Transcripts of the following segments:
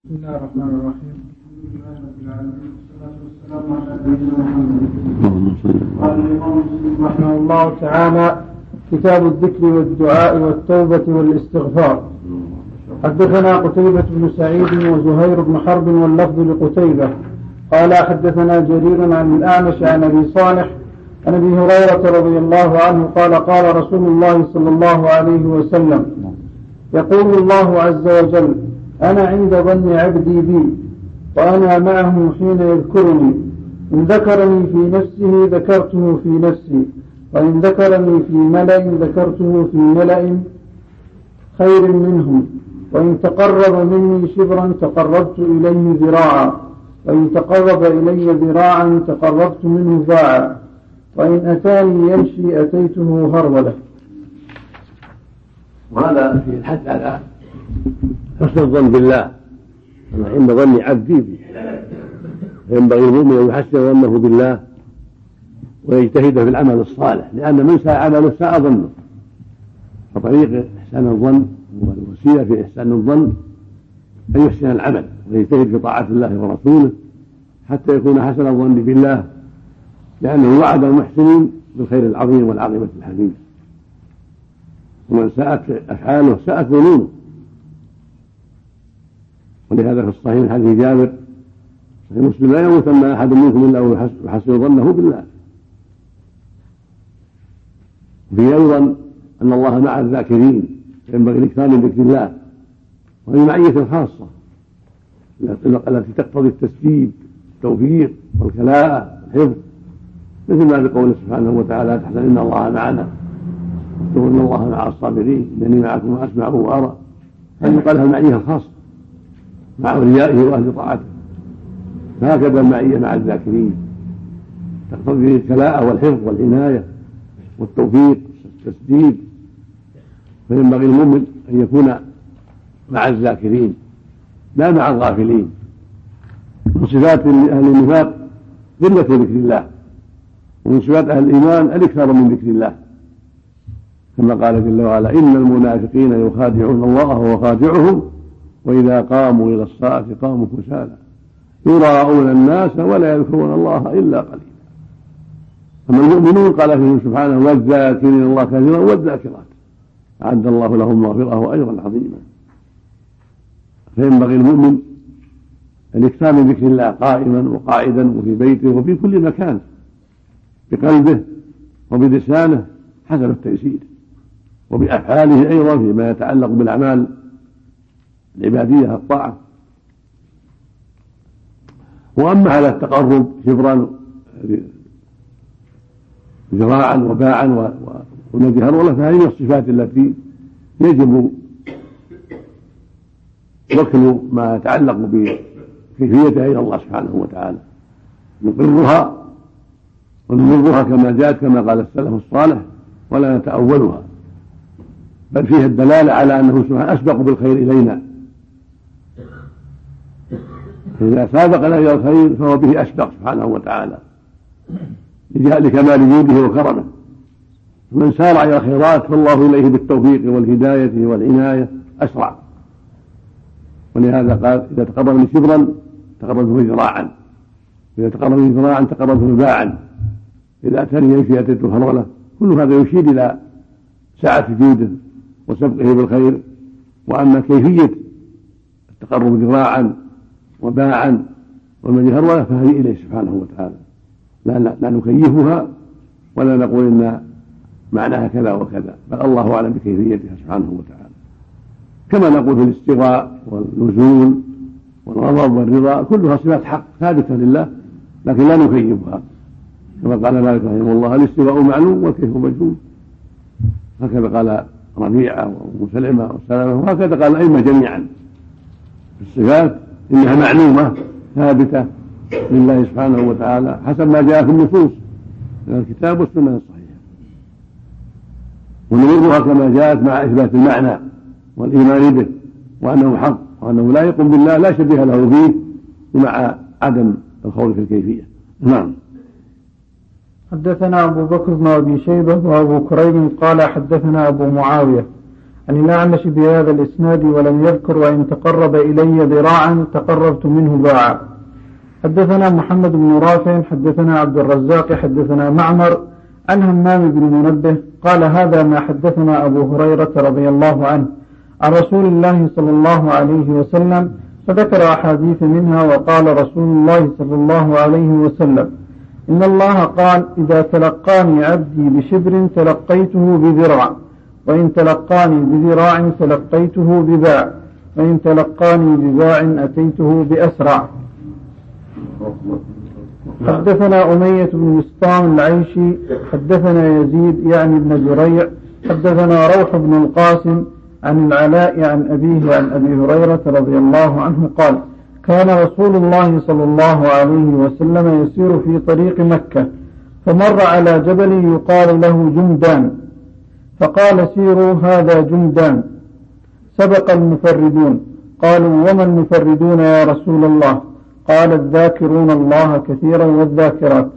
بسم الله الرحمن الرحيم. الحمد لله رب العالمين والصلاة والسلام على نبينا محمد. قال الإمام مسلم رحمه الله تعالى: كتاب الذكر والدعاء والتوبة والاستغفار. حدثنا قتيبة بن سعيد وزهير بن حرب واللفظ لقتيبة قال: حدثنا جرير عن الأعمش عن أبي صالح عن أبي هريرة رضي الله عنه قال: قال رسول الله صلى الله عليه وسلم: يقول الله عز وجل: أنا عند ظن عبدي بي وأنا معه حين يذكرني، إن ذكرني في نفسه ذكرته في نفسي، وإن ذكرني في ملأ ذكرته في ملأ خير منهم، وإن تقرب مني شبرا تقربت إليه ذراعا، وإن تقرب إلي ذراعا تقربت منه باعا، وإن أتاني يمشي أتيته هرولة. وهذا في الحث على حسن الظن بالله، أنا عند ظن عبدي بي، فينبغي المؤمن أن يحسن ظنه بالله ويجتهد في العمل الصالح، لأن من ساء عمله ساء ظنه. فطريق إحسان الظن والوسيلة في إحسان الظن أن يحسن العمل ويجتهد في طاعة الله ورسوله حتى يكون حسن الظن بالله، لأنه وعد المحسنين بالخير العظيم والعظيمة الحميدة. ومن ساءت أفعاله ساءت ظنونه. ولهذا في الصحيح من حديث جابر صحيح مسلم: لا يموتن أحد منكم إلا ويحسن ظنه بالله. وفيه أيضا أن الله مع الذاكرين، ينبغي الإكثار من ذكر الله، وهي معية خاصة التي تقتضي التسديد التوفيق والكلاءة والحفظ، مثل ما بقوله سبحانه وتعالى: تحسن إن الله معنا، واذكروا إن الله مع الصابرين، إنني معكم وأسمع وأرى. هذه قالها المعية الخاصة مع أوليائه وأهل طاعته. هكذا المعية مع الذاكرين تقتضي الكلاءة والحفظ والعناية والتوفيق والتسديد. فينبغي المؤمن أن يكون مع الذاكرين لا مع الغافلين. من صفات أهل النفاق قلة ذكر الله، ومن صفات أهل الإيمان الإكثار من ذكر الله، كما قال جل وعلا: إن المنافقين يخادعون الله وهو خادعهم وإذا قاموا إلى الصلاة قاموا كسالى يراءون الناس ولا يذكرون الله إلا قليلا. أما المؤمنون قال فيهم سبحانه: والذاكرين الله كثيرا والذاكرات أعد الله لهم مغفرة وأجرا عظيما. فينبغي المؤمن الإكثار من ذكر الله قائما وقاعدا وفي بيته وفي كل مكان، بقلبه وبلسانه حسب التيسير، وبأفعاله أيضا فيما يتعلق بالأعمال العبادية الطاعة. وأما على التقرب شبرا ذراعا وباعا ونجي هرولة، فهذه الصفات التي يجب وكل ما يتعلق بكيفيتها إلى الله سبحانه وتعالى، نقرها ونمرها كما جاءت كما قال السلف الصالح ولا نتأولها، بل فيها الدلالة على أنه سبحانه أسبق بالخير إلينا. إذا سابقنا إلى الخير فهو به أسبق سبحانه وتعالى لكمال جوده وكرمه. من سارع إلى الخيرات فالله إليه بالتوفيق والهداية والعناية أسرع. ولهذا قال: إذا تقربني شبرا تقربته ذراعا، إذا تقربني ذراعا تقربته باعا، إذا أتاني يمشي أتيته هرولة. كل هذا يشير إلى سعة جوده وسبقه بالخير. وأما كيفية التقرب ذراعا وباعا والمجي هرولة فهي إليه سبحانه وتعالى، لا نكيفها ولا نقول إن معناها كذا وكذا، بل الله أعلم بكيفيتها سبحانه وتعالى. كما نقول في الاستواء والنزول والغضب والرضا كلها صفات حق ثابتة لله، لكن لا نكيفها، كما قال مالك رحمه الله: الاستواء معلوم والكيف مجهول. هكذا قال ربيعة وسلمة وسلامة، وهكذا قال الأئمة جميعا في الصفات إنها معلومة ثابتة لله سبحانه وتعالى حسب ما جاء في النصوص من الكتاب والسنة الصحيحة، ونمرها كما جاءت مع إثبات المعنى والإيمان به وأنه حق وأنه لا يقوم بالله لا شبيه له فيه، مع عدم الخوض في الكيفية. نعم. حدثنا أبو بكر بن أبي شيبة وأبو كريم قال: حدثنا أبو معاوية عن الأعمش بهذا الإسناد ولم يذكر وإن تقرب إلي ذراعا تقربت منه باعا. حدثنا محمد بن رافع حدثنا عبد الرزاق حدثنا معمر عن همام بن منبه قال هذا ما حدثنا أبو هريرة رضي الله عنه عن رسول الله صلى الله عليه وسلم، فذكر أحاديث منها وقال رسول الله صلى الله عليه وسلم: إن الله قال: إذا تلقاني عبدي بشبر تلقيته بذراع، وإن تلقاني بذراع تلقيته بباع، وإن تلقاني بباع أتيته بأسرع. حدثنا أمية بن مسطام العيشي حدثنا يزيد يعني بن زريع حدثنا روح بن القاسم عن العلاء عن أبيه عن أبي هريرة رضي الله عنه قال: كان رسول الله صلى الله عليه وسلم يسير في طريق مكة، فمر على جبل يقال له جمدان، فقال: سيروا هذا جمدان. سبق المفردون. قالوا: وما المفردون يا رسول الله؟ قال: الذاكرون الله كثيرا والذاكرات.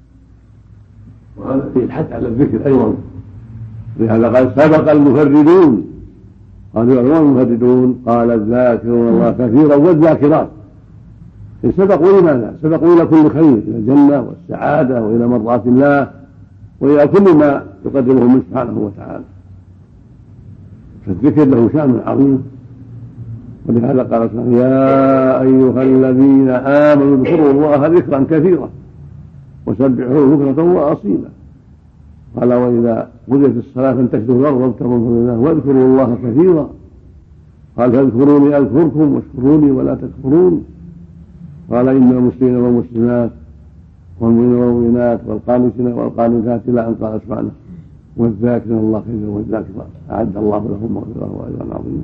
وهذا فيه الحث على الذكر أيضا، لهذا قال: سبق المفردون. قالوا: وما المفردون؟ قال: الذاكرون الله كثيرا والذاكرات. سبقوا لماذا؟ سبقوا إلى كل خير، إلى الجنة والسعادة وإلى مرضاة الله وإلى كل ما يقدمه منه سبحانه وتعالى. فالذكر له شأن عظيم، ولهذا قال سبحانه: يا أيها الذين آمنوا اذكروا الله ذكرا كثيرا وسبحوه بكرة وأصيلا. قال: وإذا قضيت الصلاة فانتشروا الأرض وابتغوا من فضل الله واذكروا الله كثيرا. قال: فاذكروني أذكركم واشكروني ولا تكفرون. قال: إن المسلمين والمسلمات والمؤمنين والمؤمنات والقانتين والقانتات إلى أن قال سبحانه: والذاكرين الله كثيرا والذاكرات أعد الله لهم مغفرة وأجرا عظيما.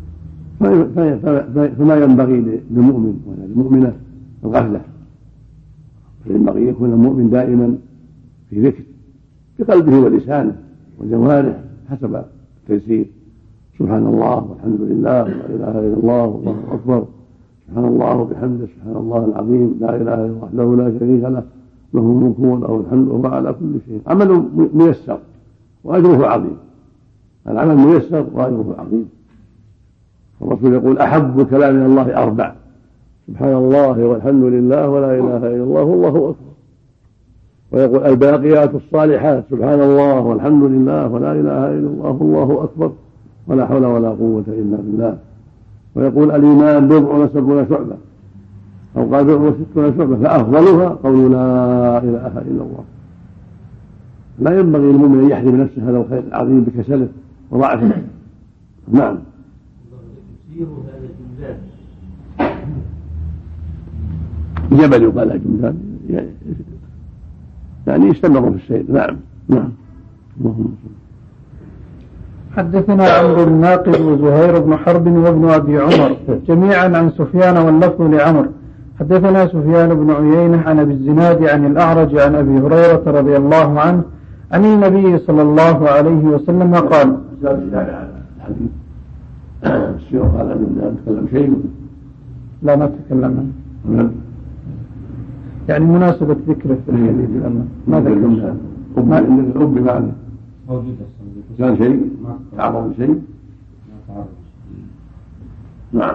فما ينبغي للمؤمن ولا للمؤمنة الغفلة، فينبغي يكون المؤمن دائما في ذكر بقلبه ولسانه وجوارحه حسب التيسير. سبحان الله والحمد لله ولا إله إلا الله والله أكبر، سبحان الله وبحمده، سبحان الله العظيم، لا إله إلا الله وحده لا شريك له، له الملك وله الحمد وهو على كل شيء. عمل ميسر وأجره عظيم، العمل ميسر وأجره عظيم. الرسول يقول: أحب الكلام إلى الله أربع: سبحان الله والحمد لله ولا إله إلا الله والله أكبر. ويقول: الباقيات الصالحات: سبحان الله والحمد لله ولا إله إلا الله والله أكبر ولا حول ولا قوة إلا بالله. ويقول: الإيمان 70 شعبة، أو قال 60 شعبة، فأفضلها قول لا إله إلا الله. لا ينبغي للمؤمن أن يحرم نفسه هذا الخير العظيم بكسله وضعفه. نعم. جبل يقال جمدان، يعني يستمر في السير. نعم. اللهم صل. حدثنا عمرو الناقد وزهير بن حرب وابن أبي عمر جميعا عن سفيان واللفظ لعمر. حدثنا سفيان بن عيينة عن أبي الزناد عن الأعرج عن أبي هريرة رضي الله عنه عن النبي صلى الله عليه وسلم قال: الشيخ قال أن نتكلم شيء؟ لا، ما تكلمنا. يعني مناسبة ذكره في الحديث ما ذكر. الأب معنى كان شيء تعرض شيء. نعم.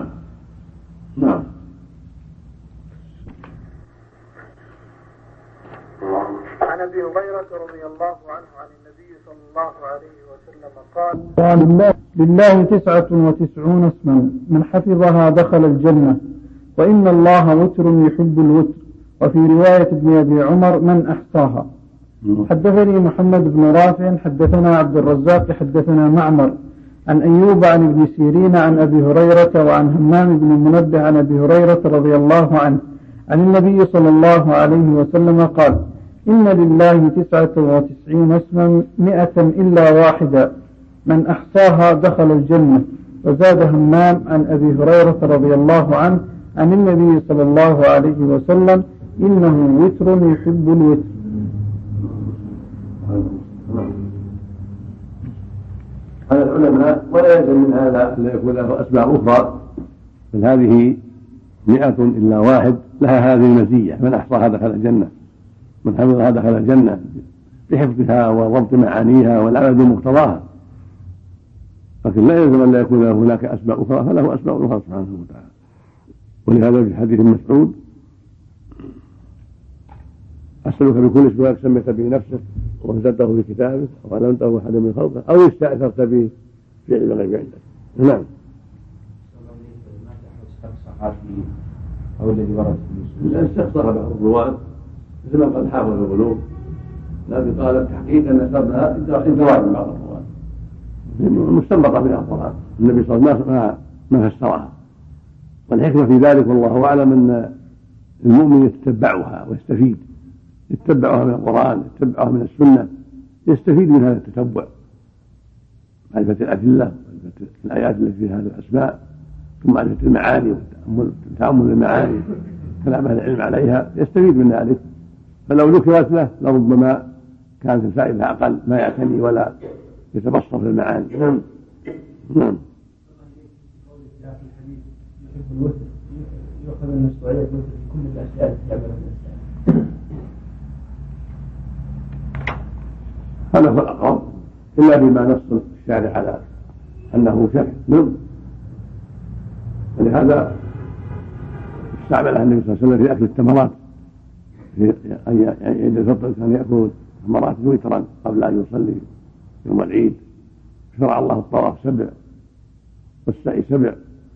عن أبي هريرة رضي الله عنه عن النبي صلى الله عليه وسلم قال: لله 99 اسما من حفظها دخل الجنة، وإن الله وتر يحب الوتر. وفي رواية ابن أبي عمر: من أحصاها. حدثني محمد بن رافع حدثنا عبد الرزاق حدثنا معمر عن أيوب عن ابن سيرين عن أبي هريرة وعن همام بن منبه عن أبي هريرة رضي الله عنه عن النبي صلى الله عليه وسلم قال: إن لله 99 اسما 100 إلا واحدا من أحصاها دخل الجنة. وزاد همام عن أبي هريرة رضي الله عنه عن النبي صلى الله عليه وسلم: إنه وتر يحب الوتر. هذا العلماء ولا يلزم من هذا أن يكون له أسباب أخرى، بل هذه 100 إلا واحد لها هذه المزية: من أحصاها دخل الجنة، من حفظها دخل الجنة، بحفظها وضبط معانيها والعمل بمقتضاها. لكن لا يلزم أن لا يكون هناك أسماء أخرى، فله أسماء أخرى سبحانه وتعالى. ولهذا في حديث مسعود: أسألك بكل اسم لك سميت به نفسك وأنزلته في كتابك أو علمته أحدا من خلقك أو استأثرت به في علم الغيب عندك. نعم. أو الذي ورد في الإنسان استخسر بعض الرواة مثل ما قد حافظ القلوب، لكن قال التحقيق أن سردها إدراج من بعض الرواة مستنبطة من القرآن. النبي صلى الله عليه وسلم ما فسرها، والحكمة في ذلك والله أعلم أن المؤمن يتتبعها ويستفيد، يتبعها من القرآن، يتبعها من السنة، يستفيد من هذا التتبع، معرفة الأدلة ومعرفة الآيات التي فيها هذه الأسماء، ثم معرفة المعاني وتأمل المعاني كلام أهل العلم عليها، يستفيد من ذلك. فلو ذكرت له لربما كانت الفائدة أقل، ما يعتني ولا يتبصر في المعاني. نعم. نعم. يؤخذ من الشرعية في كل الأشياء التي يعملها الإنسان. هذا هو الأقرب، إلا بما نص الشارع على أنه شرع. نعم. ولهذا استعملها النبي صلى الله عليه وسلم في أكل التمرات، عند الفطر كان يأكل التمرات وترا قبل أن يصلي يوم العيد. شرع الله الطواف 7 والسعي 7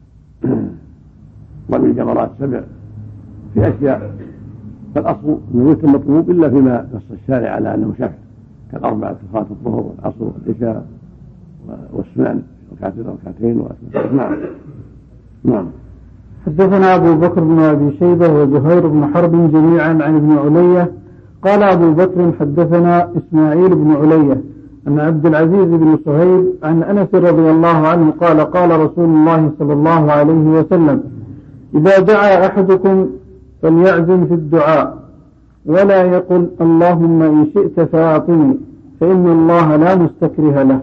رمي الجمرات 7 في أشياء، فالأصل أنه يتم مطلوب إلا فيما نص الشارع على أنه شرع، كالأربعة صلاة الظهر والعصر والعشاء والسنن ركعتين. نعم. نعم. حدثنا أبو بكر بن أبي شيبة وزهير بن حرب جميعا عن ابن علية قال أبو بكر حدثنا إسماعيل بن علية أن عبد العزيز بن صهيب عن أنس رضي الله عنه قال قال رسول الله صلى الله عليه وسلم: إذا دعا أحدكم فليعزم في الدعاء ولا يقل اللهم إن شئت فأعطني، فإن الله لا مستكره له.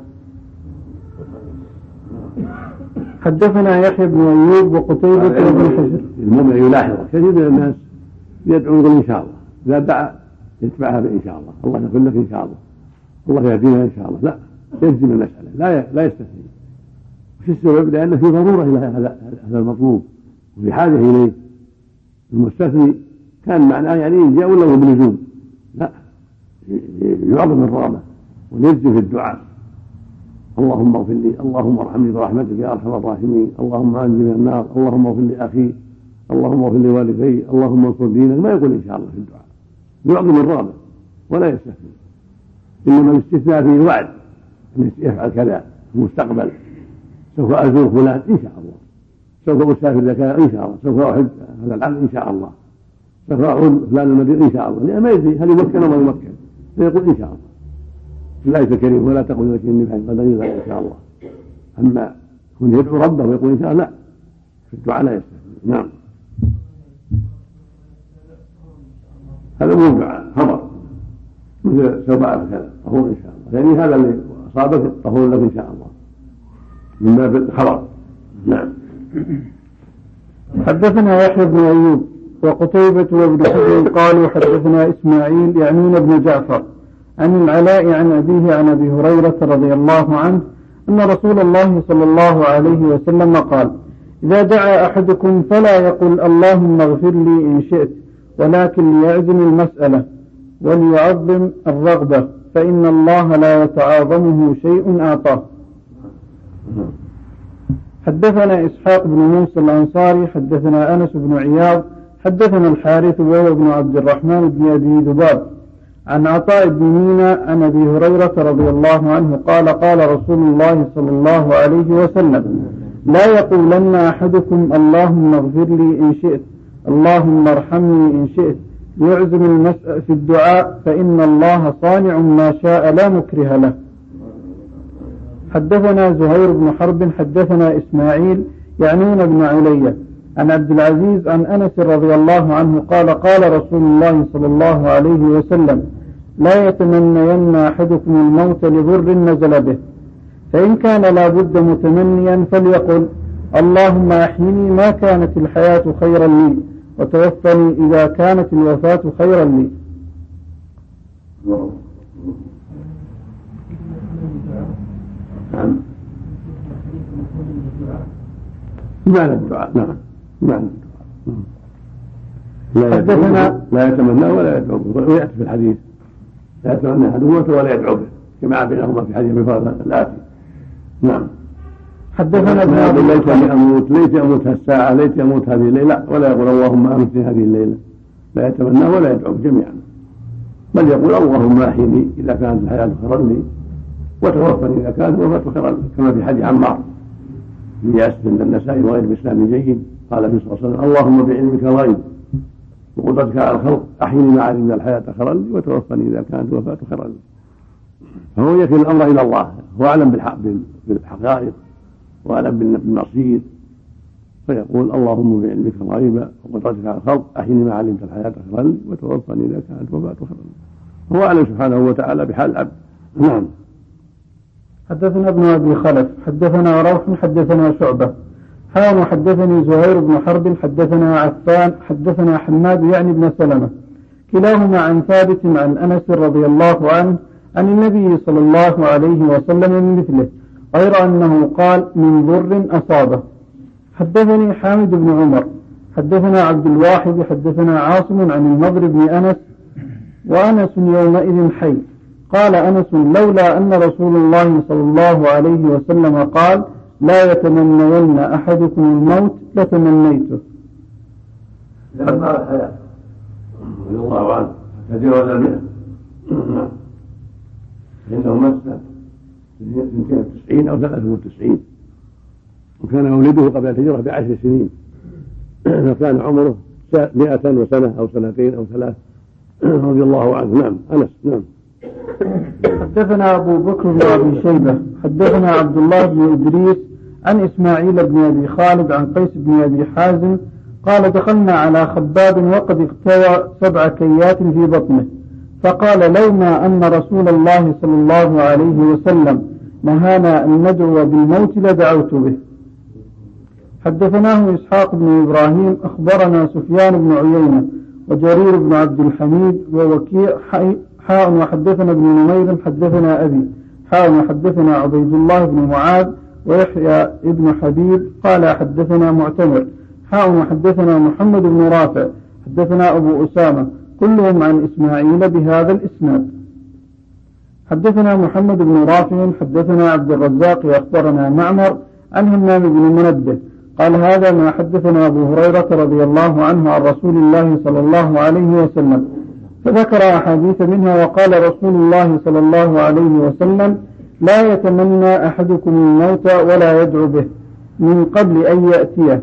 حدثنا يحيى بن أيوب وقتيبة بن حجر. المؤمن يلاحظ كثير من الناس يدعو يقول إن شاء الله، إذا دعا يتبعها بإن شاء الله، الله يقول لك إن شاء الله، الله يهدينا إن شاء الله. لا، يجزم المسألة، لا يستثني. وش السبب؟ لأن في ضرورة إلى هذا المطلوب وفي حاجة إليه. المستثني كان معناه يعني إن جاء ولا هو بلزوم، لا، يعظم الرغبة ويجزم في الدعاء: اللهم اغفر لي، اللهم ارحمني برحمتك يا ارحم الراحمين، اللهم انجني من النار، اللهم اغفر لي اخي، اللهم اغفر لي والدي، اللهم انصر دينك. ما يقول ان شاء الله في الدعاء، يعظم الرغبه ولا يستثني. انما الاستثناء فيه الوعد ان يفعل كذا في المستقبل: سوف ازور فلان ان شاء الله، سوف اسافر لك ان شاء الله، سوف احج هذا العام ان شاء الله، سوف اعود فلان المدينه ان شاء الله. لان ما يدري هل يمكن او ما يمكن، فيقول ان شاء الله. لا يتكلم ولا تقول لك اني بحج قد ان شاء الله. اما يكون يدعو ربه ويقول ان شاء الله، لا، في الدعاء لا يستثني. نعم. هذا مو دعاء، خبر، مثل سوف افعل كذا طهور ان شاء الله، يعني هذا اللي اصابك طهور لك ان شاء الله، من باب الخبر. نعم. حدثنا يحيى بن أيوب وقتيبة وابن حجر قالوا حدثنا إسماعيل يعنون ابن جعفر عن العلاء عن أبيه عن أبي هريرة رضي الله عنه أن رسول الله صلى الله عليه وسلم قال: إذا دعا أحدكم فلا يقل اللهم اغفر لي إن شئت، ولكن ليعزم المسألة وليعظم الرغبة، فإن الله لا يتعاظمه شيء أعطاه. حدثنا إسحاق بن موسى الأنصاري حدثنا أنس بن عياض حدثنا الحارث وهو ابن عبد الرحمن بن أبي ذباب عن عطاء بن مينا عن أبي هريرة رضي الله عنه قال قال رسول الله صلى الله عليه وسلم: لا يقولن أحدكم اللهم اغفر لي إن شئت، اللهم ارحمني إن شئت، يعزم المسألة في الدعاء، فإن الله صانع ما شاء لا مكره له. حدثنا زهير بن حرب حدثنا إسماعيل يعنون ابن علية عن عبد العزيز عن أنس رضي الله عنه قال قال رسول الله صلى الله عليه وسلم: لا يتمنين أحدكم الموت لضر نزل به، فإن كان لا بد متمنيا فليقل: اللهم أحيني ما كانت الحياة خيرا لي، وتوفني إذا كانت الوفاة خيرا لي. بمعنى الدعاء. نعم بمعنى الدعاء. لا يتمنى ولا يدعو به، ويأتي في الحديث لا يتمنى أحد موته ولا يدعو به كما بينهما في حديث بفضل الآتي. نعم. حدثنا ليت أموت الساعة، ليت أموت هذه الليلة، ولا يقول اللهم أمتني هذه الليلة، لا يتمنى ولا يدعو جميعا، بل يقول اللهم أحيني إذا كانت الحياة خيرا لي، وتوفني إذا كانت الوفاة خيرا لي، كما في حديث عمار بن ياسر عند النسائي وغير بإسلام جيد. قال النبي صلى الله عليه وسلم اللهم بعلمك الغيب وقدرتك على الخلق أحيني ما علمنا الحياة خيرا لي، وتوفني إذا كانت الوفاة خيرا لي. فهو يكل الأمر إلى الله، هو أعلم بالحقائق وأعلم بالمصير، فيقول اللهم بعلمك الغيب وقدرتك على الخلق أحيني ما علمت الحياة خيرا لي، وتوفني إذا كانت الوفاة خيرا لي. هو أعلم سبحانه وتعالى بحال العبد. نعم. حدثنا ابن أبي خلف حدثنا روح حدثنا شعبة حدثني زهير بن حرب حدثنا عفان حدثنا حماد يعني بن سلمة كلاهما عن ثابت عن أنس رضي الله عنه عن النبي صلى الله عليه وسلم من مثله، غير أنه قال من ضر أصابه. حدثني حامد بن عمر حدثنا عبد الواحد حدثنا عاصم عن النضر بن أنس وأنس يومئذ حي. قال أنس لولا أن رسول الله صلى الله عليه وسلم قال لا يتمنين أحدكم الموت لتمنيته. لما الحياة رضي الله عنه تجاوز 100 إنه مسنا 92 أو 93، وكان مولده قبل الهجرة ب10 سنين، فكان عمره 100 سنة أو 2 أو 3 رضي الله عنه. نعم. أنس. نعم. حدثنا أبو بكر بن أبي شيبة حدثنا عبد الله بن إدريس عن إسماعيل بن أبي خالد عن قيس بن أبي حازم قال دخلنا على خباب وقد اختوى 7 كيات في بطنه، فقال لولا أن رسول الله صلى الله عليه وسلم نهانا أن ندعو بالموت لدعوت به. حدثناه إسحاق بن إبراهيم أخبرنا سفيان بن عيينة وجرير بن عبد الحميد ووكيع وحدثنا ابن نمير حدثنا أبي وحدثنا عبيد الله بن معاذ ويحيى ابن حبيب قال حدثنا معتمر وحدثنا محمد بن رافع حدثنا أبو أسامة كلهم عن إسماعيل بهذا الإسناد. حدثنا محمد بن رافع حدثنا عبد الرزاق أخبرنا معمر عن همام بن منبه قال هذا ما حدثنا أبو هريرة رضي الله عنه عن رسول الله صلى الله عليه وسلم، فذكر أحاديث منها وقال رسول الله صلى الله عليه وسلم لا يتمنى أحدكم الموت ولا يدعو به من قبل أن يأتيه.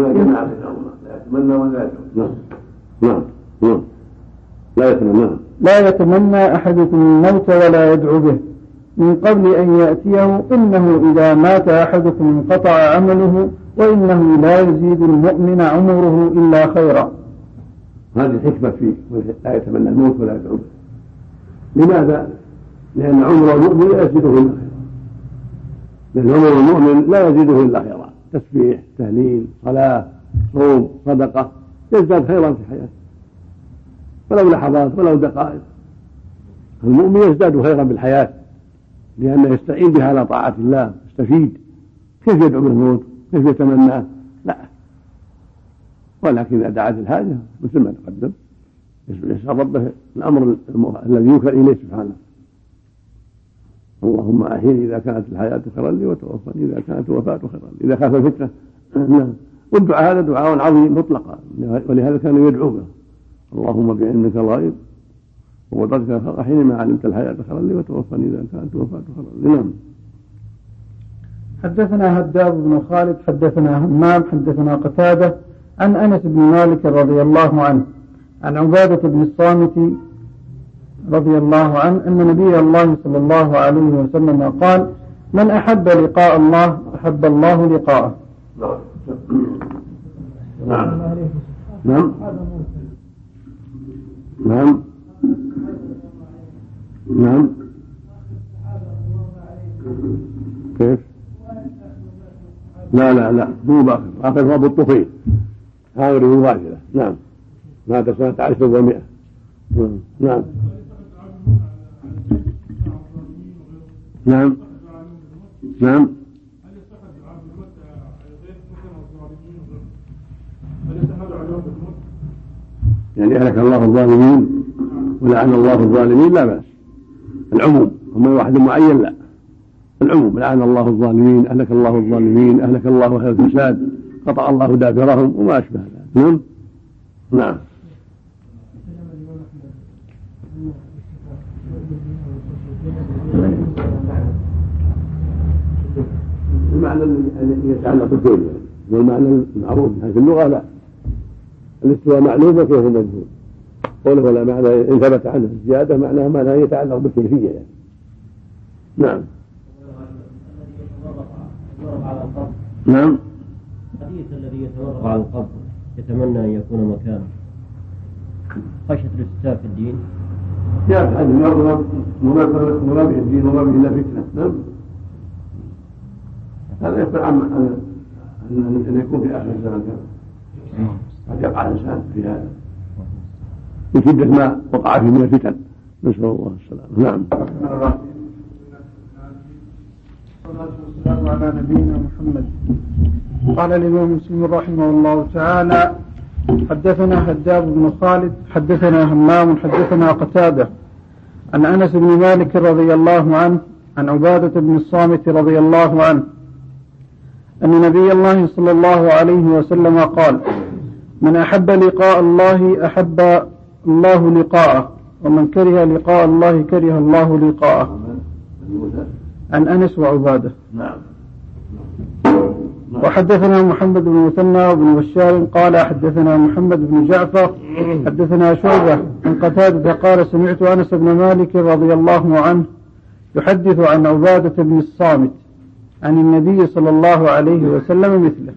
لا يتمنى أحدكم الموت ولا يدعو به من قبل أن يأتيه، إنه إذا مات أحدكم انقطع عمله وإنه لا يزيد المؤمن عمره إلا خيرا. هذه الحكمة فيه لا يتمنى الموت ولا يدعو به. لماذا؟ لأن عمر المؤمن لا يزيده إلا خيرا، لأن عمر المؤمن لا يزيده إلا خيرا، تسبيح تهليل صلاة صوم صدقة يزداد خيرا في حياته ولو لحظات ولو دقائق. المؤمن يزداد خيرا بالحياة لأنه يستعين بها على طاعة الله، يستفيد. كيف يدعو بالموت؟ كيف يتمناه؟ لا، ولكن إذا دعت الحاجة مثل ما تقدم يسأل ربه الأمر الذي يوكل إليه سبحانه. اللهم أحيني إذا كانت الحياة خيرا لي، وتوفني إذا كانت الوفاة خيرا لي، إذا خاف الفتنة. والدعاء هذا دعاء عظيم مطلقا، ولهذا كانوا يدعو به اللهم بعلمك الغيب وقدرتك الخلق أحيني ما علمت الحياة خيرا لي، وتوفني إذا كانت الوفاة خيرا لي. نعم. حدثنا هداب بن خالد حدثنا همام حدثنا قتادة عن أنس بن مالك رضي الله عنه عن عبادة بن الصامت رضي الله عنه أن نبي الله صلى الله عليه وسلم قال من أحب لقاء الله أحب الله لقاءه. نعم. نعم. نعم. نعم. كيف؟ لا مو باخر، آخر هو أبو الطفيل حاول مباشرة. نعم. مات سنة 10 و100. نعم. نعم. نعم. يعني أهلك الله الظالمين ولعن الله الظالمين لا بأس، العموم، أما واحد معين لا، العموم لعن الله الظالمين، أهلك الله الظالمين، أهلك الله أهل الفساد، قطع الله دابرهم وما أشبه ذلك. نعم. المعنى الذي يتعلق بالدين يعني، والمعنى المعروف من حيث اللغة لا، الاستواء معلوم وكيف مجهول، قوله ولا معنى إن ثبت عنه الزيادة معناه ما لا يتعلق بالكيفية يعني. نعم. نعم. الحديث الذي يتورط على القبر يتمنى أن يكون مكانه خشية الافتتاح في الدين. جاء في حديث وما به الدين وما به إلا فتنة. نعم. هذا يخبر عن أن يكون في آخر الزمان كذا قد يقع الإنسان في هذا من شدة ما وقع فيه من الفتن، نسأل الله السلامة. نعم. والسلام على نبينا محمد. قال الإمام مسلم رحمه الله تعالى: حدثنا هداب بن خالد حدثنا همام حدثنا قتادة عن أنس بن مالك رضي الله عنه عن عبادة بن الصامت رضي الله عنه أن نبي الله صلى الله عليه وسلم قال: من أحب لقاء الله أحب الله لقاءه، ومن كره لقاء الله كره الله لقاءه. عن أنس وعبادة. وحدثنا محمد بن مثنى وابن بشار قال حدثنا محمد بن جعفر حدثنا شعبة عن قتادة قال: سمعت أنس بن مالك رضي الله عنه يحدث عن عبادة بن الصامت عن النبي صلى الله عليه وسلم مثله.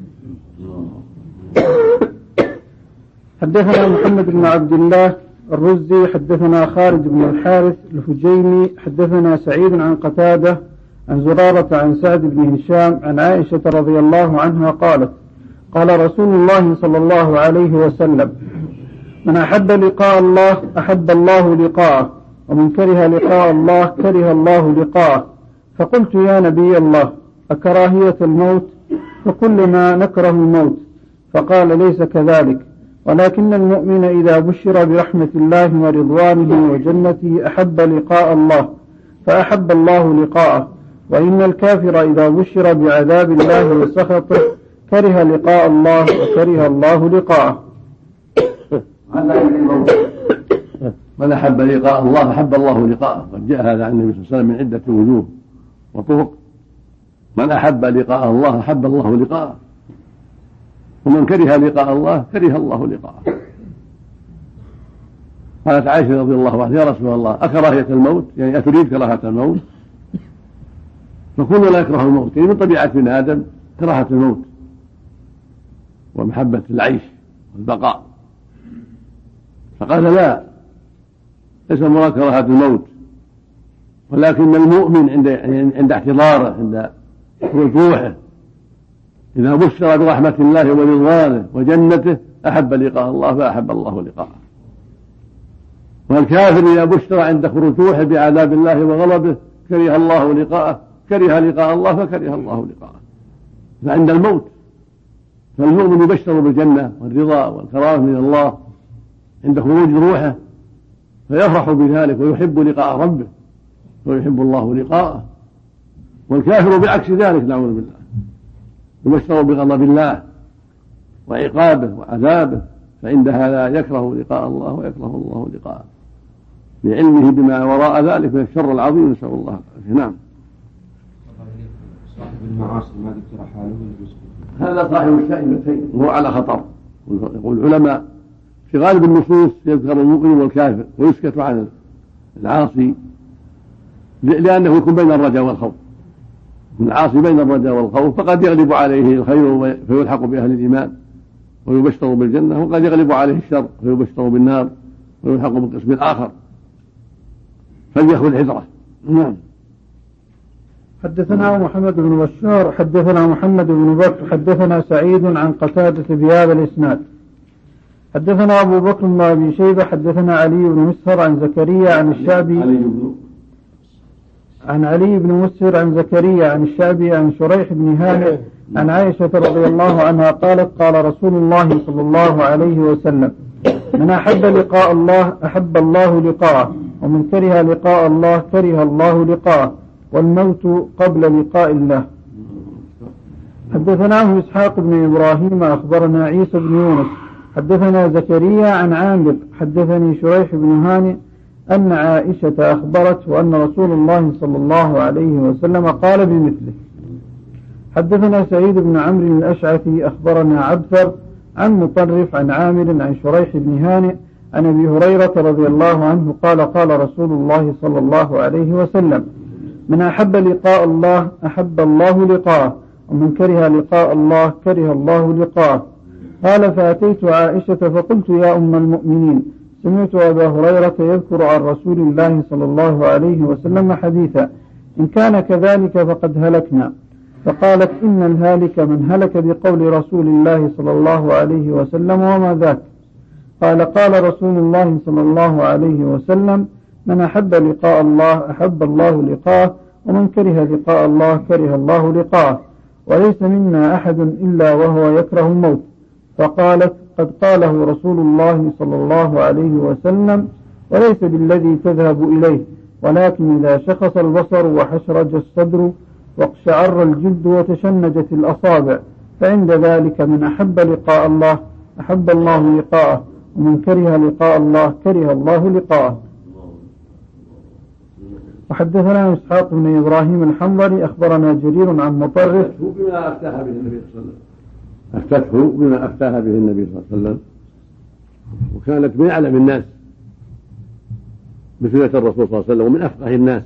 حدثنا محمد بن عبد الله الرزي حدثنا خالد بن الحارث الهجيمي حدثنا سعيد عن قتادة عن زرارة عن سعد بن هشام عن عائشة رضي الله عنها قالت: قال رسول الله صلى الله عليه وسلم: من أحب لقاء الله أحب الله لقاءه، ومن كره لقاء الله كره الله لقاءه. فقلت: يا نبي الله، أكراهية الموت؟ فكلنا نكره الموت. فقال: ليس كذلك، ولكن المؤمن إذا بشر برحمة الله ورضوانه وجنته أحب لقاء الله فأحب الله لقاءه، وإن الكافر إذا بشر بعذاب الله وسخطه كره لقاء الله وكره الله لقاءه. من أحب لقاء الله أحب الله لقاءه، قد جاء هذا عن النبي صلى الله عليه وسلم من عدة وجوه وطرق. من أحب لقاء الله أحب الله لقاءه، ومن كره لقاء الله كره الله لقاءه. قالت عائشة رضي الله عنها: يا رسول الله، أكراهية الموت؟ يعني أتريد كراهة الموت؟ فكلنا لا يكره الموت، يعني من طبيعة ابن آدم كراهة الموت ومحبة العيش والبقاء. فقال: لا، ليس المراد كراهة الموت، ولكن المؤمن عند احتضاره عند رجوعه إذا بشر برحمة الله ورضوانه وجنته أحب لقاء الله فأحب الله لقاءه، والكافر إذا بشر عند رجوعه بعذاب الله وغضبه كره الله لقاءه، كره لقاء الله فكره الله لقاءه. فعند الموت فالمؤمن يبشر بالجنة والرضا والكرامة من الله عند خروج روحه فيفرح بذلك ويحب لقاء ربه ويحب الله لقاءه، والكافر بعكس ذلك نعوذ بالله يبشر بغضب الله وعقابه وعذابه، فعند هذا يكره لقاء الله ويكره الله لقاءه لعلمه بما وراء ذلك من الشر العظيم، نسأل الله العافية. نعم. صاحب المعاصي ما ذكر حاله هذا صاحب الشائبتين وهو على خطر. يقول العلماء في غالب النصوص يذكر المؤمن والكافر ويسكت عن العاصي لأنه يكون بين الرجاء والخوف. العاصي بين الرجاء والخوف، فقد يغلب عليه الخير فيلحق بأهل الإيمان ويبشر بالجنة، وقد يغلب عليه الشر فيبشر بالنار ويلحق بالقسم الآخر، فليأخذ حذره. نعم. حدثنا محمد بن بشار حدثنا محمد بن بكر حدثنا سعيد عن قتادة بهذا الإسناد. حدثنا أبو بكر بن أبي شيبة حدثنا علي بن مسهر عن زكريا عن الشعبي عن علي بن مسهر عن زكريا عن الشعبي عن شريح بن هانئ عن عائشة رضي الله عنها قالت: قال رسول الله صلى الله عليه وسلم: من أحب لقاء الله أحب الله لقاءه، ومن كره لقاء الله كره الله لقاءه، والموت قبل لقاء الله. حدثناه إسحاق بن إبراهيم أخبرنا عيسى بن يونس حدثنا زكريا عن عامر حدثني شريح بن هانئ أن عائشة أخبرت وأن رسول الله صلى الله عليه وسلم قال بمثله. حدثنا سعيد بن عمرو الأشعثي أخبرنا عبثر عن مطرف عن عامر عن شريح بن هانئ عن أبي هريرة رضي الله عنه قال قال رسول الله صلى الله عليه وسلم: من أحب لقاء الله أحب الله لقاءه، ومن كره لقاء الله كره الله لقاءه. قال: فأتيت عائشة فقلت: يا أم المؤمنين، سمعت أبا هريرة يذكر عن رسول الله صلى الله عليه وسلم حديثا، إن كان كذلك فقد هلكنا. فقالت: إن الهالك من هلك بقول رسول الله صلى الله عليه وسلم، وما ذاك؟ قال: قال رسول الله صلى الله عليه وسلم: من أحب لقاء الله أحب الله لقاءه، ومن كره لقاء الله كره الله لقاءه، وليس منا أحد إلا وهو يكره الموت. فقالت: قد قاله رسول الله صلى الله عليه وسلم، وليس بالذي تذهب إليه، ولكن إذا شخص البصر وحشرج الصدر واقشعر الجلد وتشنجت الأصابع، فعند ذلك من أحب لقاء الله أحب الله لقاءه، ومن كره لقاء الله كره الله لقاءه. وحدثنا إسحاق بن إبراهيم الحنظلي أخبرنا جرير عن مطرف بما أفتاها به النبي صلى الله عليه وسلم، أفتته بما أفتاها به النبي صلى الله عليه وسلم، وكانت من أعلم الناس بسنة الرسول صلى الله عليه وسلم ومن أفقه الناس.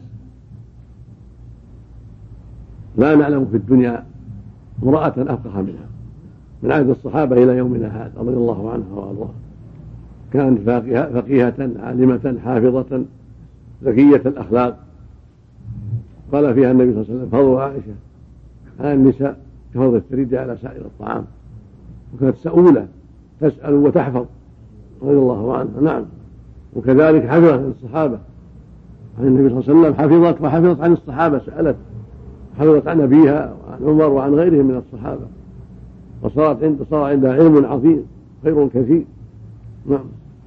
لا نعلم في الدنيا امرأة أفقه منها من عهد الصحابة إلى يومنا هذا رضي الله عنها وأرضاها. كانت فقيهة عالمة حافظة ذكية الأخلاق. قال فيها النبي صلى الله عليه وسلم: فضل عائشة على النساء كفضل الثريد على سائر الطعام. وكانت سؤولة تسأل وتحفظ رضي الله عنها. نعم. وكذلك حفظت عن الصحابة عن النبي صلى الله عليه وسلم، حفظت وحفظت عن الصحابة، سألت حفظت عن أبيها وعن عمر وعن غيرهم من الصحابة، وصار عندها علم عظيم خير كثير. نعم.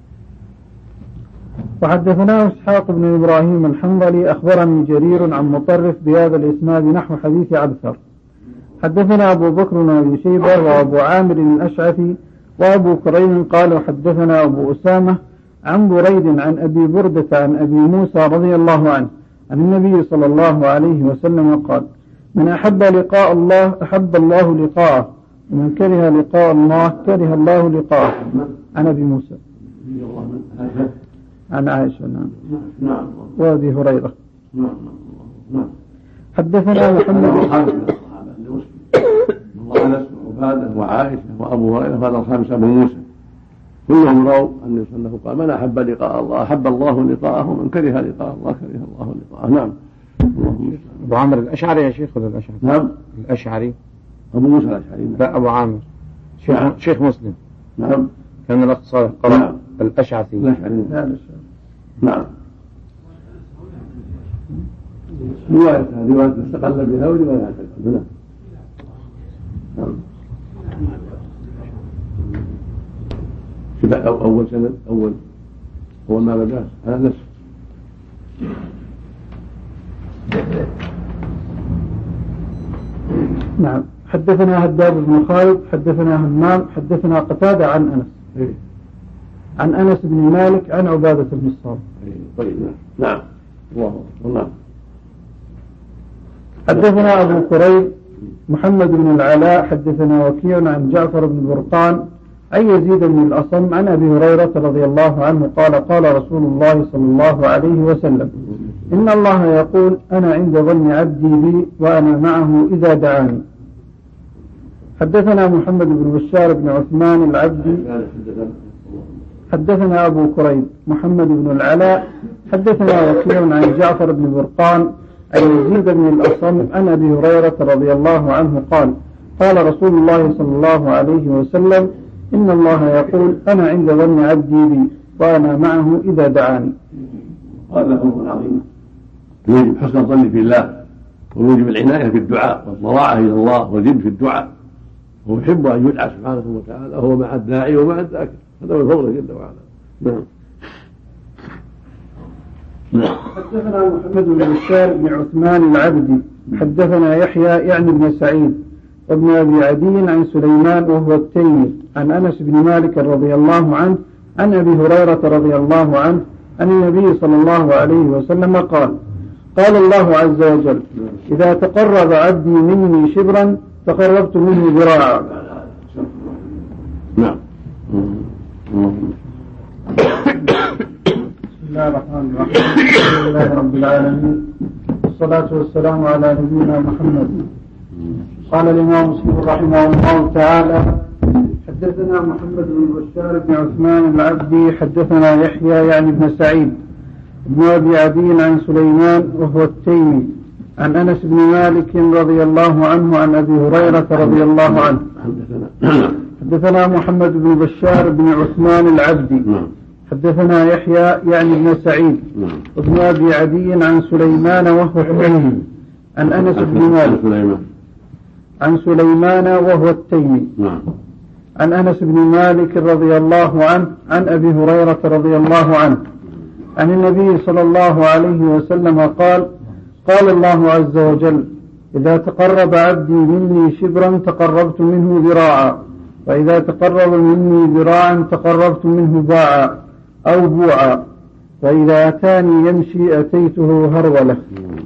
وحدثنا إسحاق بن إبراهيم الحنظلي أخبرني جرير عن مطرف بهذا الإسناد نحو حديث عبثر. حدثنا أبو بكر بن أبي شيبة وأبو عامر الأشعثي وأبو كريم قالوا حدثنا أبو أسامة عن بريد عن أبي بردة عن أبي موسى رضي الله عنه عن النبي صلى الله عليه وسلم قال: من أحب لقاء الله أحب الله لقاءه، ومن كره لقاء الله كره الله لقاءه. عن أبي موسى عن عائشة. نعم. وأبي هريرة. حدثنا محمد أنس وعبادة وعائشة وأبو هريرة، هذا الخامس أبو موسى، كلهم رأوا أن صلى قال: من أحب لقاء الله أحب الله لقاءه، ومن كره لقاء الله كره الله لقاءه. نعم. أبو عامر الأشعري يا شيخ ولا الأشعري؟ نعم. الأشعري أبو موسى الأشعري. لا، أبو عامر شيخ مسلم. نعم. كان الأخ صالح قرأ الأشعثي. نعم. رواية استقل بها ورواية تقل. نعم. شبه أول سنة أول ما بدأ هذا نفسه. نعم. حدثنا هداد بن خالد حدثنا همام حدثنا قتادة عن أنس عن أنس بن مالك عن عبادة بن الصامت. طيب. نعم. الله. حدثنا أبو كريب محمد بن العلاء حدثنا وكيع عن جعفر بن برقان عن يزيد بن الأصم عن أبي هريرة رضي الله عنه قال: قال رسول الله صلى الله عليه وسلم: إن الله يقول: أنا عند ظن عبدي بي وأنا معه إذا دعاني. حدثنا محمد بن بشار بن عثمان العبدي حدثنا أبو كريب محمد بن العلاء حدثنا وكيع عن جعفر بن برقان عن يزيد بن الأصم عن أبي هريرة رضي الله عنه قال: قال رسول الله صلى الله عليه وسلم: إن الله يقول: أنا عند ظن عبدي بي وأنا معه إذا دعاني. هذا أمر عظيم، يجب حسن الظن في الله، ويجب العناية في الدعاء والضراعة إلى الله والجد في الدعاء، ويحب أن يدعى سبحانه وتعالى وهو مع الداعي ومع الذاكر. هذا من فضله جل وعلا. نعم. حدثنا محمد بن بشار بن عثمان العبدي حدثنا يحيى يعني بن سعيد وابن أبي عدي عن سليمان وهو التيمي عن أنس بن مالك رضي الله عنه عن أبي هريرة رضي الله عنه عن النبي صلى الله عليه وسلم قال: قال الله عز وجل: إذا تقرب عبدي مني شبرا تقربت منه ذراعا. نعم. بسم الله الرحمن الرحيم. الحمد لله رب العالمين والصلاة والسلام على نبينا محمد. قال الإمام مسلم رحمه الله تعالى: حدثنا محمد بن بشار بن عثمان العبدي حدثنا يحيى يعني بن سعيد بن أبي عدي عن سليمان وهو التيمي عن أنس بن مالك رضي الله عنه عن أبي هريرة رضي الله عنه. حدثنا محمد بن بشار بن عثمان العبدي حدثنا يحيى يعني بن سعيد بن أبي عدي عن سليمان وهو التيمي عن أنس بن مالك عن سليمان وهو التيمي عن أنس بن مالك رضي الله عنه عن أبي هريرة رضي الله عنه عن النبي صلى الله عليه وسلم قال: قال الله عز وجل: إذا تقرب عبدي مني شبرا تقربت منه ذراعا، وإذا تقرب مني ذراعا تقربت منه باعا أو بوعا، وإذا أتاني يمشي أتيته هرولة.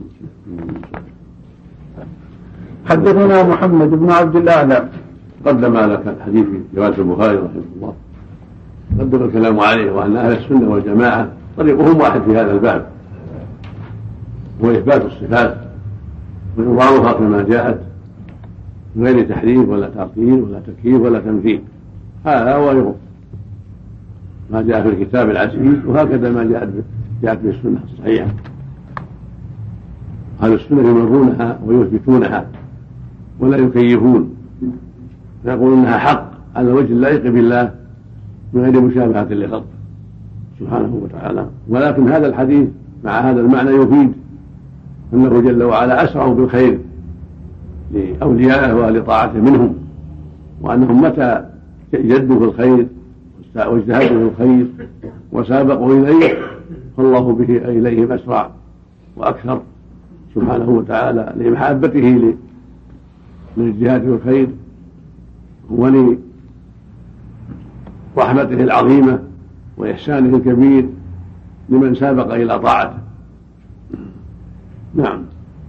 حدثنا محمد بن عبد الأعلى. قدم لك الحديث في رواية البخاري رحمه الله، قدم الكلام عليه وأن أهل السنة والجماعة طريقهم واحد في هذا الباب، هو إثبات الصفات وإظهارها كما جاءت من غير تحريف ولا تعطيل ولا تكييف ولا تمثيل. هذا هو ما جاء في الكتاب العزيز، وهكذا ما جاءت في السنة الصحيحة. أهل السنة يمرونها ويثبتونها ولا يكيفون، فيقولون انها حق على وجه اللائق بالله من غير مشابهة لخلقه سبحانه وتعالى. ولكن هذا الحديث مع هذا المعنى يفيد انه جل وعلا اسرع بالخير لاوليائه ولطاعته منهم، وانهم متى جدوا في الخير واجتهدوا في الخير وسابقوا اليه فالله به اليهم اسرع واكثر سبحانه وتعالى لمحبته للاجتهاد في الخير ولرحمته العظيمة وإحسانه الكبير لمن سابق إلى طاعته. نعم.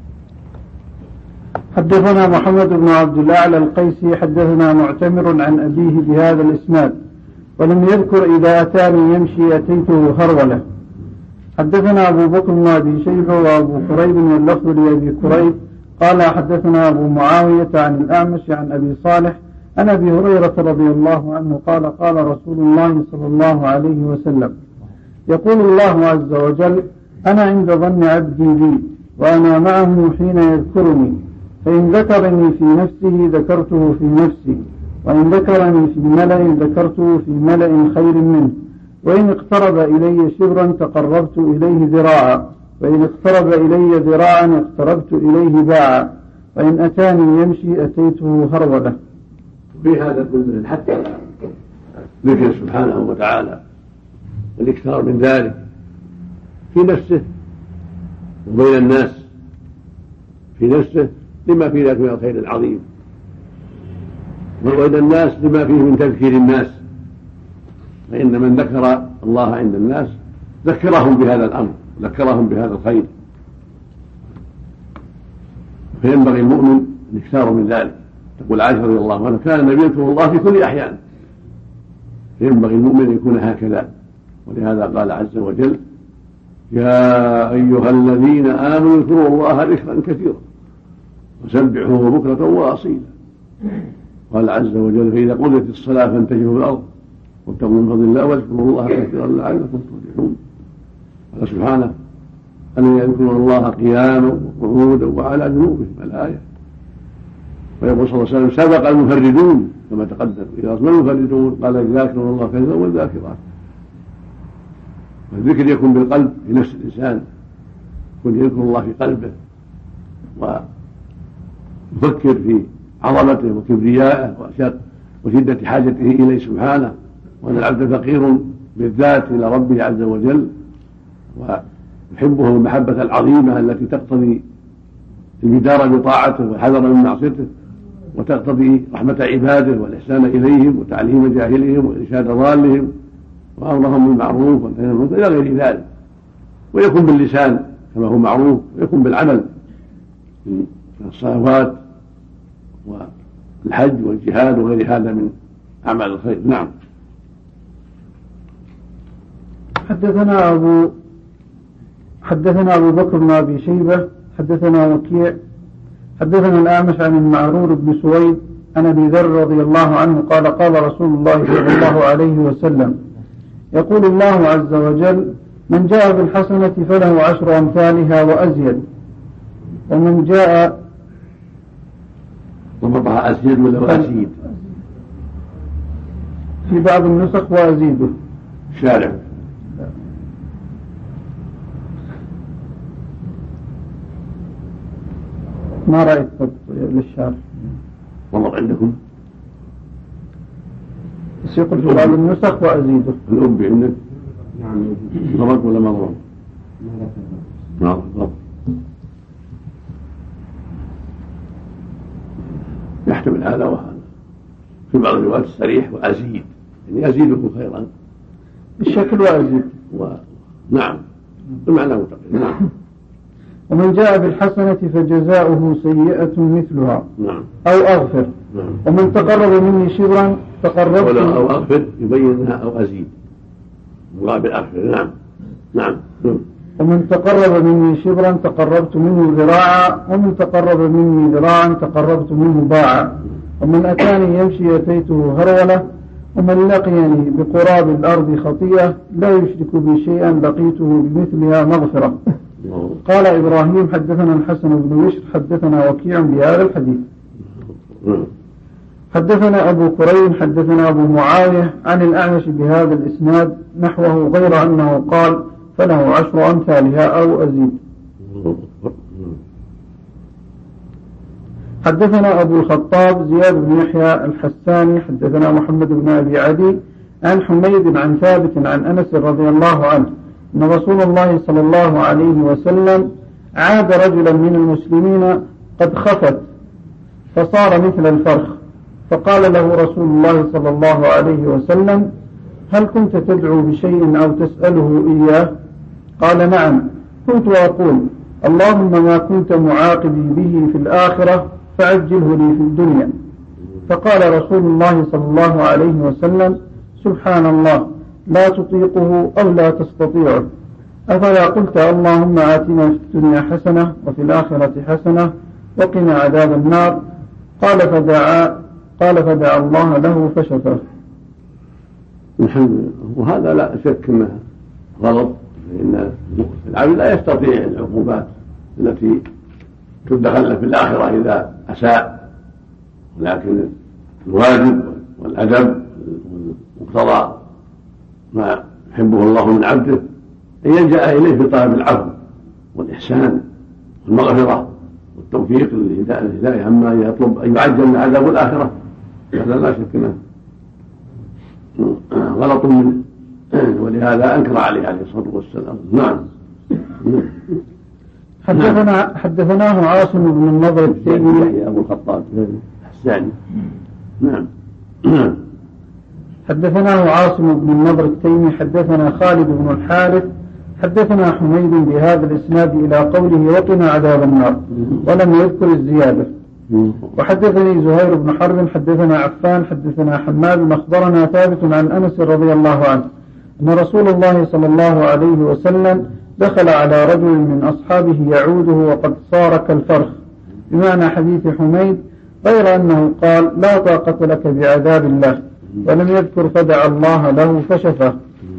حدثنا محمد بن عبد الأعلى القيسي حدثنا معتمر عن أبيه بهذا الإسناد ولم يذكر إذا أتاني يمشي أتيته هرولة. حدثنا أبو بكر بن أبي شيبة وأبو كريب واللفظ لأبي كريب قال حدثنا أبو معاوية عن الأعمش عن أبي صالح عن أبي هريرة رضي الله عنه قال: قال رسول الله صلى الله عليه وسلم: يقول الله عز وجل: أنا عند ظن عبدي بي وأنا معه حين يذكرني، فإن ذكرني في نفسه ذكرته في نفسي، وإن ذكرني في ملأ ذكرته في ملأ خير منه، وإن اقترب إلي شبرا تقربت إليه ذراعا، وإن اقترب إلي ذراعا اقتربت إليه باعا، وإن أتاني يمشي أتيته هرولة. في هذا كله حتى ذكر سبحانه وتعالى والاكثار من ذلك في نفسه وبين الناس، في نفسه لما في ذلك من الخير العظيم، وبين الناس لما فيه من تذكير الناس، فإن من ذكر الله عند الناس ذكرهم بهذا الأمر، ذكرهم بهذا الخير، فينبغي المؤمن الاكثار من ذلك. تقول عائشة رضي الله عنها: كان النبي يذكر الله في كل أحيان. ينبغي المؤمن أن يكون هكذا، ولهذا قال عز وجل: يا أيها الذين آمنوا اذكروا الله ذكرا كثيرا وسبحوه بكرة وأصيلا. قال عز وجل: فإذا قضيت الصلاة فانتشروا في الأرض وابتغوا من فضل الله واذكروا الله كثيرا لعلكم تفلحون. قال سبحانه: أن يذكروا الله قياما وقعودا وعلى جنوبهم الآية. ويقول صلى الله عليه وسلم: سبق المفردون كما تقدم. إذا أصبح المفردون قال: الذاكرون الله كثيرا والذاكرات. والذكر يكون بالقلب في نفس الإنسان، يكون يذكر الله في قلبه ويفكر في عظمته وكبريائه وشدة حاجته إليه سبحانه، وأن العبد فقير بالذات إلى ربه عز وجل، ويحبه المحبة العظيمة التي تقتضي الجدار بطاعته والحذر من معصيته، وتقتضي رحمة عباده والإحسان إليهم وتعليم جاهلهم وإرشاد ضالهم وأمرهم بالمعروف والنهي عن المنكر إلى غير ذلك. ويكون باللسان كما هو معروف، ويكون بالعمل من الصلوات والحج والجهاد وغير هذا من أعمال الخير. نعم. حدثنا أبو بكر بن أبي شيبة حدثنا وكيع حدثنا الأعمش عن المعرور بن سويد عن أبي ذر رضي الله عنه قال قال رسول الله صلى الله عليه وسلم: يقول الله عز وجل: من جاء بالحسنة فله 10 أمثالها وأزيد، ومن جاء ضبطها أزيد ولا وأزيد؟ في بعض النسخ وأزيده. شارع ما رأيت للشارع والله عندكم بس يقول في بعض النسخ وأزيده. الأب عندك ضبط ولا ما ضبط؟ ما ضبط. يحتمل هذا وهذا. في بعض الروايات الصريح وأزيد، يعني أزيدكم خيرا الشكل وأزيد نعم المعنى متقن. نعم. ومن جاء بالحسنة فجزاؤه سيئة مثلها نعم. أو أغفر. نعم. ومن تقرب مني شبرا تقربت أو أغفر يبينها أو أزيد مقابل أغفر. نعم. نعم. ومن تقرب مني شبرا تقربت منه ذراعا، ومن تقرب مني ذراعا تقربت منه باعا، ومن أتاني يمشي أتيته هرولة، ومن لقيني بقراب الأرض خطيئة لا يشرك بي شيئا لقيته بمثلها مغفرة. قال إبراهيم حدثنا الحسن بن بشر حدثنا وكيع بهذا الحديث. حدثنا أبو كريم حدثنا أبو معاوية عن الأعمش بهذا الإسناد نحوه، غير أنه قال: فله 10 أمثالها أو أزيد. حدثنا أبو الخطاب زياد بن يحيى الحساني حدثنا محمد بن أبي عدي عن حميد عن ثابت عن أنس رضي الله عنه أن رسول الله صلى الله عليه وسلم عاد رجلا من المسلمين قد خفت فصار مثل الفرخ، فقال له رسول الله صلى الله عليه وسلم: هل كنت تدعو بشيء أو تسأله إياه؟ قال: نعم، كنت أقول: اللهم ما كنت معاقبي به في الآخرة فعجله لي في الدنيا. فقال رسول الله صلى الله عليه وسلم: سبحان الله، لا تطيقه أو لا تستطيعه، أفلا قلت اللهم آتنا في الدنيا حسنة وفي الآخرة حسنة وقنا عذاب النار؟ قال فدعا الله له فشفاه. الحمد لله. وهذا لا شك انه غلط، فإن العبد لا يستطيع العقوبات التي تدخل في الآخرة إذا أساء، ولكن الواجب والأدب والمقتضى ما يحبه الله من عبده أن يلجأ إليه في طلب العفو والإحسان والمغفرة والتوفيق للهداية، أما يطلب أن يعجل من عذاب الآخرة هذا لا شك أنه غلط منه، ولهذا أنكر عليه الصلاة والسلام. نعم. حدثناه عاصم بن النضر التيمي أبو الخطاب الحساني. نعم. حدثناه عاصم بن النضر التيمي حدثنا خالد بن الحارث حدثنا حميد بهذا الإسناد إلى قوله وقنا عذاب النار، ولم يذكر الزيادة. وحدثني زهير بن حرب حدثنا عفان حدثنا حماد أخبرنا ثابت عن أنس رضي الله عنه أن رسول الله صلى الله عليه وسلم دخل على رجل من أصحابه يعوده وقد صار كالفرخ، بمعنى حديث حميد، غير أنه قال: لا طاقة لك بعذاب الله، ولم يذكر فدعا الله له فشفاه.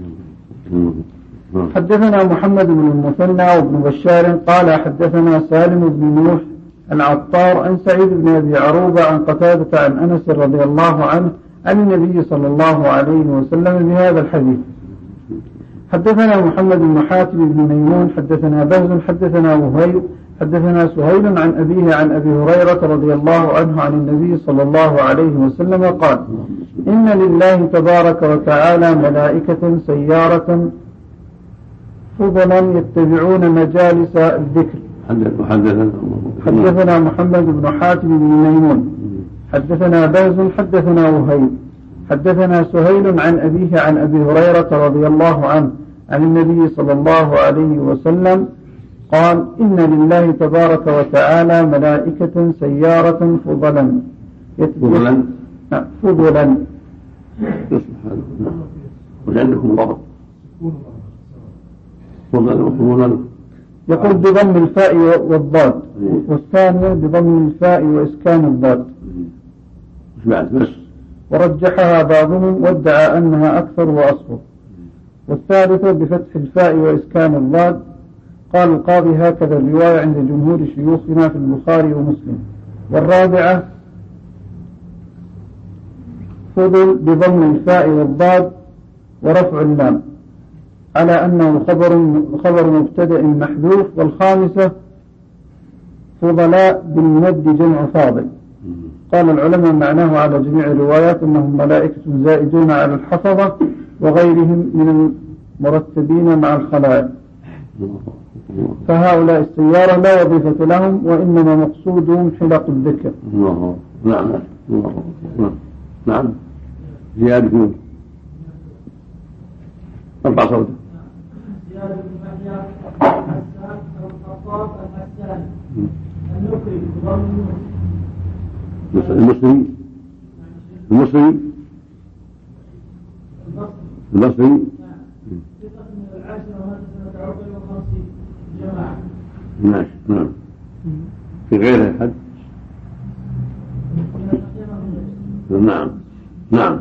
حدثنا محمد بن المثنى وابن بشار قال حدثنا سالم بن نوح العطار عن سعيد بن أبي عروبة عن قتادة عن أنس رضي الله عنه عن النبي صلى الله عليه وسلم بهذا الحديث. حدثنا محمد بن حاتم بن ميمون حدثنا بهز حدثنا وهيب حدثنا سهيل عن أبيه عن أبي هريرة رضي الله عنه عن النبي صلى الله عليه وسلم قال: إن لله تبارك وتعالى ملائكة سيارة فضلا يتبعون مجالس الذكر. حدثنا محمد بن حاتم بن ميمون حدثنا باز حدثنا وهيب حدثنا سهيل عن أبيه عن أبي هريرة رضي الله عنه عن النبي صلى الله عليه وسلم قال: إن لله تبارك وتعالى ملائكة سيارة فضلا فضلا وعندكم ضبط فضلا يقول بضم الفاء والضاد، والثانية بضم الفاء وإسكان الضاد، بس ورجحها بعضهم وادعى أنها أكثر وأصفر. والثالثة بفتح الفاء وإسكان الضاد. قال القاضي: هكذا الرواية عند جمهور شيوخنا في البخاري ومسلم. والرابعة فضل بضم الفاء والضاد ورفع اللام على أنه خبر مبتدأ محذوف. والخامسة فضلاء بالمد جمع فاضل. قال العلماء معناه على جميع الروايات أنهم ملائكة زائدون على الحفظة وغيرهم من المرتبين مع الخلائق، فهؤلاء السيارة لا وظيفة لهم وإنما مقصودهم حلق الذكر. نعم زيادة 4 صوت زيادة المحيا حسان أو الخطاب الحساني النقري بضم المصري البصري ثقة من 10 ومات 54 جماعة. نعم في غيرها حد. نعم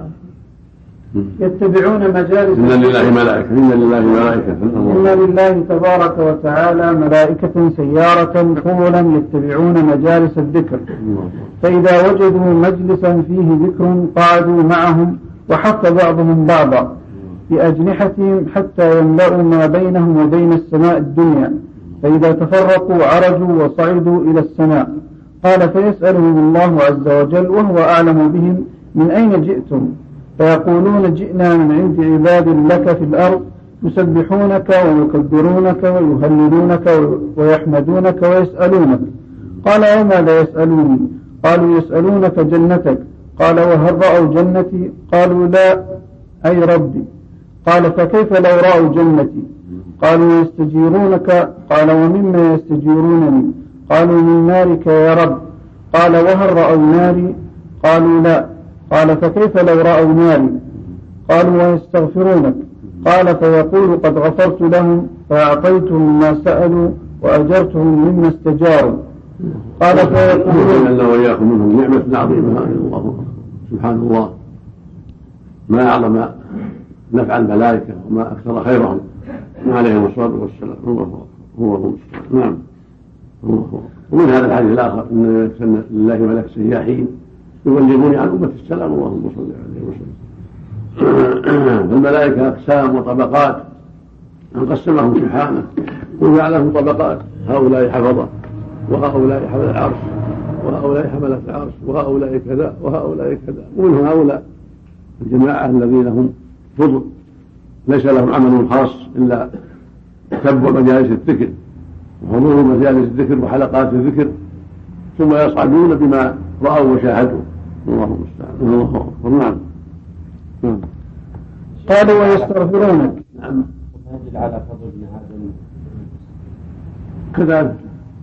يتبعون مجالس. إن لله ملائكة إن لله تبارك وتعالى ملائكة سيارة فضلا يتبعون مجالس الذكر، فإذا وجدوا مجلسا فيه ذكر قعدوا معهم وحث بعضهم بعضا بأجنحتهم حتى يملأوا ما بينهم وبين السماء الدنيا، فإذا تفرقوا عرجوا وصعدوا إلى السماء. قال: فيسألهم الله عز وجل وهو أعلم بهم: من أين جئتم؟ فيقولون: جئنا من عند عباد لك في الأرض يسبحونك ويكبرونك ويهللونك ويحمدونك ويسألونك. قال: وماذا يسألوني؟ قالوا: يسألونك جنتك. قال: وهل رأوا جنتي؟ قالوا: لا أي ربي. قال: فكيف لو رأوا جنتي؟ قالوا: يستجيرونك. قال: ومما يستجيرونني؟ قالوا: من نارك يا رب. قال: وهل رأوا ناري؟ قالوا: لا. قال: فكيف لو رأوا ناري؟ قالوا: ويستغفرونك. قال: فيقول: قد غفرت لهم فأعطيتهم ما سألوا وأجرتهم مما استجاروا. قال: فيقول: الله وإياكم منهم نعمة عظيمة. الله سبحان الله، ما أعظم نفع الملائكة وما أكثر خيرهم عليهم الصلاة والسلام. الله نعم. ومن هذا الحديث الآخر أن لله ملك سياحين يبلغون عن أمة السلام. اللهم صل عليه وسلم. فالملائكة أقسام وطبقات قسمهم سبحانه وجعلهم طبقات: هؤلاء حفظة، وهؤلاء حمل العرش، وهؤلاء حملة العرش، وهؤلاء كذا وهؤلاء كذا. ومنهم هؤلاء الجماعة الذين هم فضل ليس لهم عمل خاص إلا تتبع مجالس الذكر وحضور مجالس الذكر وحلقات الذكر، ثم يصعدون بما رأوا وشاهدوا. الله المستعان. نعم. قالوا: ويستغفرونك. نعم. يدل على فضل ابن آدم كذلك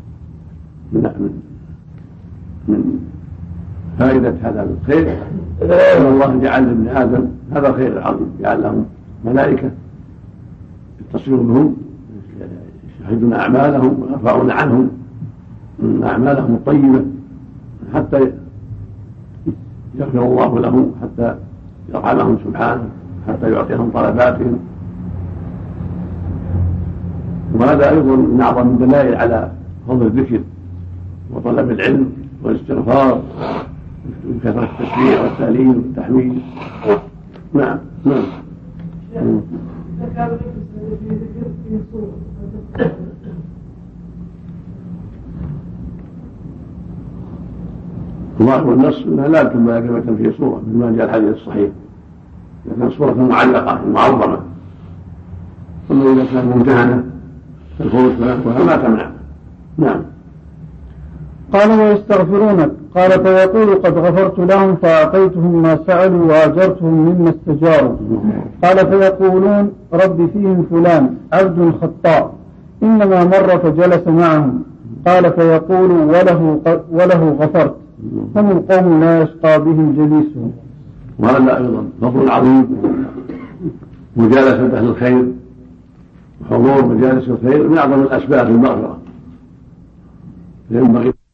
من فائدة هذا الخير أن الله جعل لابن آدم هذا الخير العظيم، جعل لهم ملائكة يتصلون بهم يشهدون أعمالهم ويرفعون عنهم من أعمالهم الطيبة حتى يغفر الله لهم، حتى يرحمهم سبحانه، حتى يعطيهم طلباتهم. وهذا أيضا من أعظم الدلائل على فضل الذكر وطلب العلم والاستغفار وكثرة التسبيح والتهليل والتحميد. نعم. الظاهر والنص انها لا تتم كما فيه صوره مما جاء الحديث الصحيح، اذا كانت صوره معلقه معظمه. اما اذا كانت ممتهنه الخروج فما تمنع. نعم. قال ويستغفرونك، قال فيقول قد غفرت لهم فأعطيتهم ما سألوا وأجرتهم مما استجاروا. قال فيقولون رب فيهم فلان عبد خطاء إنما مر فجلس معهم. قال فيقول وله غفرت، هم القوم لا يشقى بهم جليسهم. وهذا أيضا فضل عظيم، مجالسة أهل الخير وحضور مجالس الخير من أعظم الأسباب للمغفرة. ينبغي